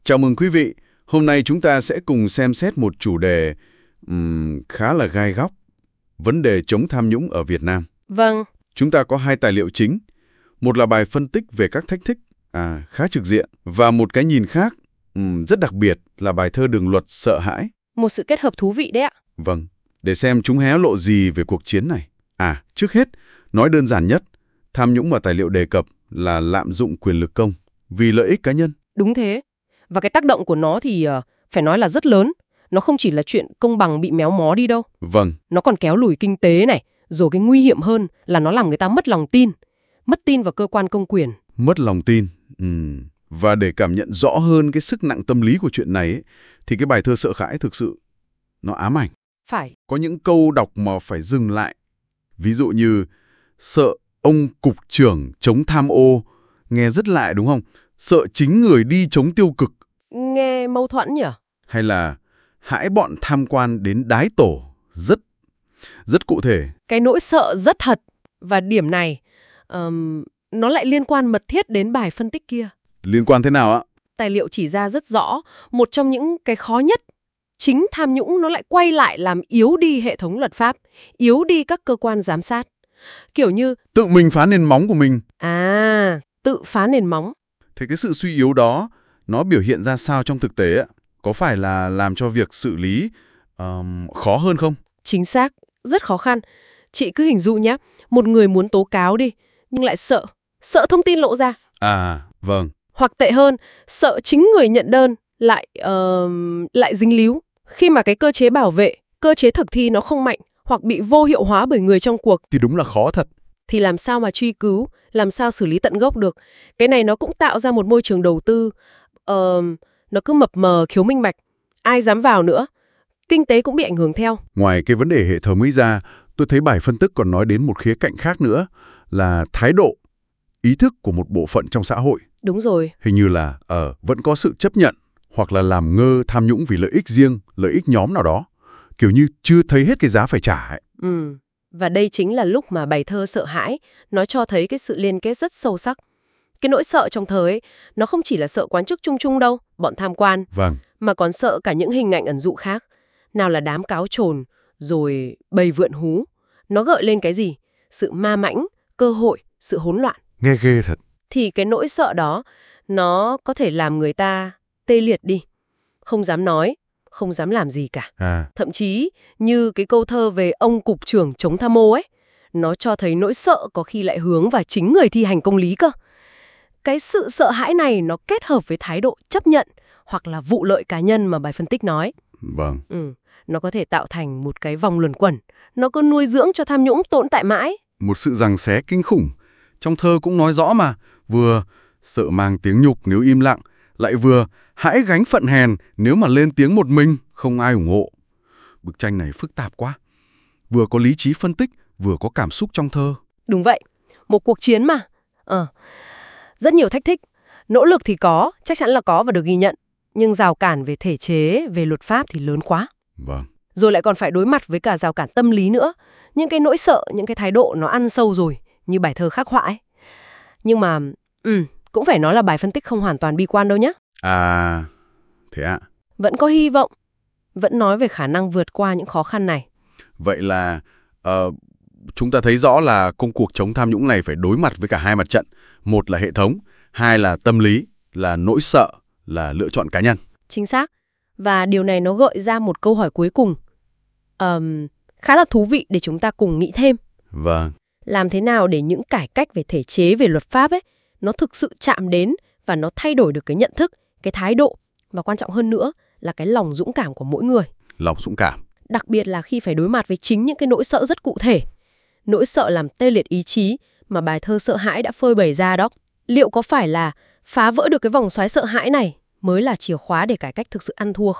Chào mừng quý vị. Hôm nay chúng ta sẽ cùng xem xét một chủ đề khá là gai góc, vấn đề chống tham nhũng ở Việt Nam. Vâng. Chúng ta có hai tài liệu chính. Một là bài phân tích về các thách thức, khá trực diện, và một cái nhìn khác, rất đặc biệt là bài thơ Đường Luật Sợ Hãi. Một sự kết hợp thú vị đấy ạ. Vâng, để xem chúng hé lộ gì về cuộc chiến này. Trước hết, nói đơn giản nhất, tham nhũng mà tài liệu đề cập là lạm dụng quyền lực công vì lợi ích cá nhân. Đúng thế. Và cái tác động của nó thì phải nói là rất lớn. Nó không chỉ là chuyện công bằng bị méo mó đi đâu. Vâng. Nó còn kéo lùi kinh tế này. Rồi cái nguy hiểm hơn là nó làm người ta mất lòng tin. Mất tin vào cơ quan công quyền. Mất lòng tin. Và để cảm nhận rõ hơn cái sức nặng tâm lý của chuyện này ấy, thì cái bài thơ Sợ Hãi thực sự nó ám ảnh. Phải. Có những câu đọc mà phải dừng lại. Ví dụ như sợ ông cục trưởng chống tham ô. Nghe rất lạ đúng không? Sợ chính người đi chống tiêu cực. Nghe mâu thuẫn nhỉ? Hay là hãi bọn tham quan đến đái tổ. Rất cụ thể. Cái nỗi sợ rất thật. Và điểm này, nó lại liên quan mật thiết đến bài phân tích kia. Liên quan thế nào ạ? Tài liệu chỉ ra rất rõ, một trong những cái khó nhất, chính tham nhũng nó lại quay lại làm yếu đi hệ thống luật pháp, yếu đi các cơ quan giám sát. Kiểu như tự mình phá nền móng của mình. Tự phá nền móng. Thế cái sự suy yếu đó, nó biểu hiện ra sao trong thực tế ạ? Có phải là làm cho việc xử lý khó hơn không? Chính xác, rất khó khăn. Chị cứ hình dung nhé, một người muốn tố cáo đi, nhưng lại sợ thông tin lộ ra. Vâng. Hoặc tệ hơn, sợ chính người nhận đơn lại dính líu. Khi mà cái cơ chế bảo vệ, cơ chế thực thi nó không mạnh, hoặc bị vô hiệu hóa bởi người trong cuộc. Thì đúng là khó thật. Thì làm sao mà truy cứu, làm sao xử lý tận gốc được. Cái này nó cũng tạo ra một môi trường đầu tư, nó cứ mập mờ, thiếu minh bạch. Ai dám vào nữa. Kinh tế cũng bị ảnh hưởng theo. Ngoài cái vấn đề hệ thống ấy ra, tôi thấy bài phân tích còn nói đến một khía cạnh khác nữa, là thái độ, ý thức của một bộ phận trong xã hội. Đúng rồi. Hình như là vẫn có sự chấp nhận hoặc là làm ngơ tham nhũng vì lợi ích riêng, lợi ích nhóm nào đó. Kiểu như chưa thấy hết cái giá phải trả ấy. Và đây chính là lúc mà bài thơ Sợ Hãi, nó cho thấy cái sự liên kết rất sâu sắc. Cái nỗi sợ trong thơ ấy, nó không chỉ là sợ quan chức chung chung đâu, bọn tham quan, Vâng. mà còn sợ cả những hình ảnh ẩn dụ khác. Nào là đám cáo trồn, rồi bầy vượn hú. Nó gợi lên cái gì? Sự ma mãnh, cơ hội, sự hỗn loạn. Nghe ghê thật. Thì cái nỗi sợ đó, nó có thể làm người ta tê liệt đi. Không dám nói, không dám làm gì cả. Thậm chí như cái câu thơ về ông cục trưởng chống tham ô ấy, nó cho thấy nỗi sợ có khi lại hướng vào chính người thi hành công lý cơ. Cái sự sợ hãi này nó kết hợp với thái độ chấp nhận hoặc là vụ lợi cá nhân mà bài phân tích nói. Vâng. Nó có thể tạo thành một cái vòng luẩn quẩn. Nó cứ nuôi dưỡng cho tham nhũng tồn tại mãi. Một sự giằng xé kinh khủng. Trong thơ cũng nói rõ mà, vừa sợ mang tiếng nhục nếu im lặng, lại vừa hãy gánh phận hèn nếu mà lên tiếng một mình, không ai ủng hộ. Bức tranh này phức tạp quá. Vừa có lý trí phân tích, vừa có cảm xúc trong thơ. Đúng vậy. Một cuộc chiến mà. Rất nhiều thách thức. Nỗ lực thì có, chắc chắn là có và được ghi nhận. Nhưng rào cản về thể chế, về luật pháp thì lớn quá. Vâng. Rồi lại còn phải đối mặt với cả rào cản tâm lý nữa. Những cái nỗi sợ, những cái thái độ nó ăn sâu rồi, như bài thơ khắc họa ấy. Nhưng mà, cũng phải nói là bài phân tích không hoàn toàn bi quan đâu nhé. Thế ạ? Vẫn có hy vọng, vẫn nói về khả năng vượt qua những khó khăn này. Vậy là chúng ta thấy rõ là công cuộc chống tham nhũng này phải đối mặt với cả hai mặt trận. Một là hệ thống, hai là tâm lý, là nỗi sợ, là lựa chọn cá nhân. Chính xác. Và điều này nó gợi ra một câu hỏi cuối cùng. Khá là thú vị để chúng ta cùng nghĩ thêm. Vâng. Làm thế nào để những cải cách về thể chế, về luật pháp ấy, nó thực sự chạm đến và nó thay đổi được cái nhận thức, cái thái độ và quan trọng hơn nữa là cái lòng dũng cảm của mỗi người. Lòng dũng cảm. Đặc biệt là khi phải đối mặt với chính những cái nỗi sợ rất cụ thể. Nỗi sợ làm tê liệt ý chí mà bài thơ Sợ Hãi đã phơi bày ra đó. Liệu có phải là phá vỡ được cái vòng xoáy sợ hãi này mới là chìa khóa để cải cách thực sự ăn thua không?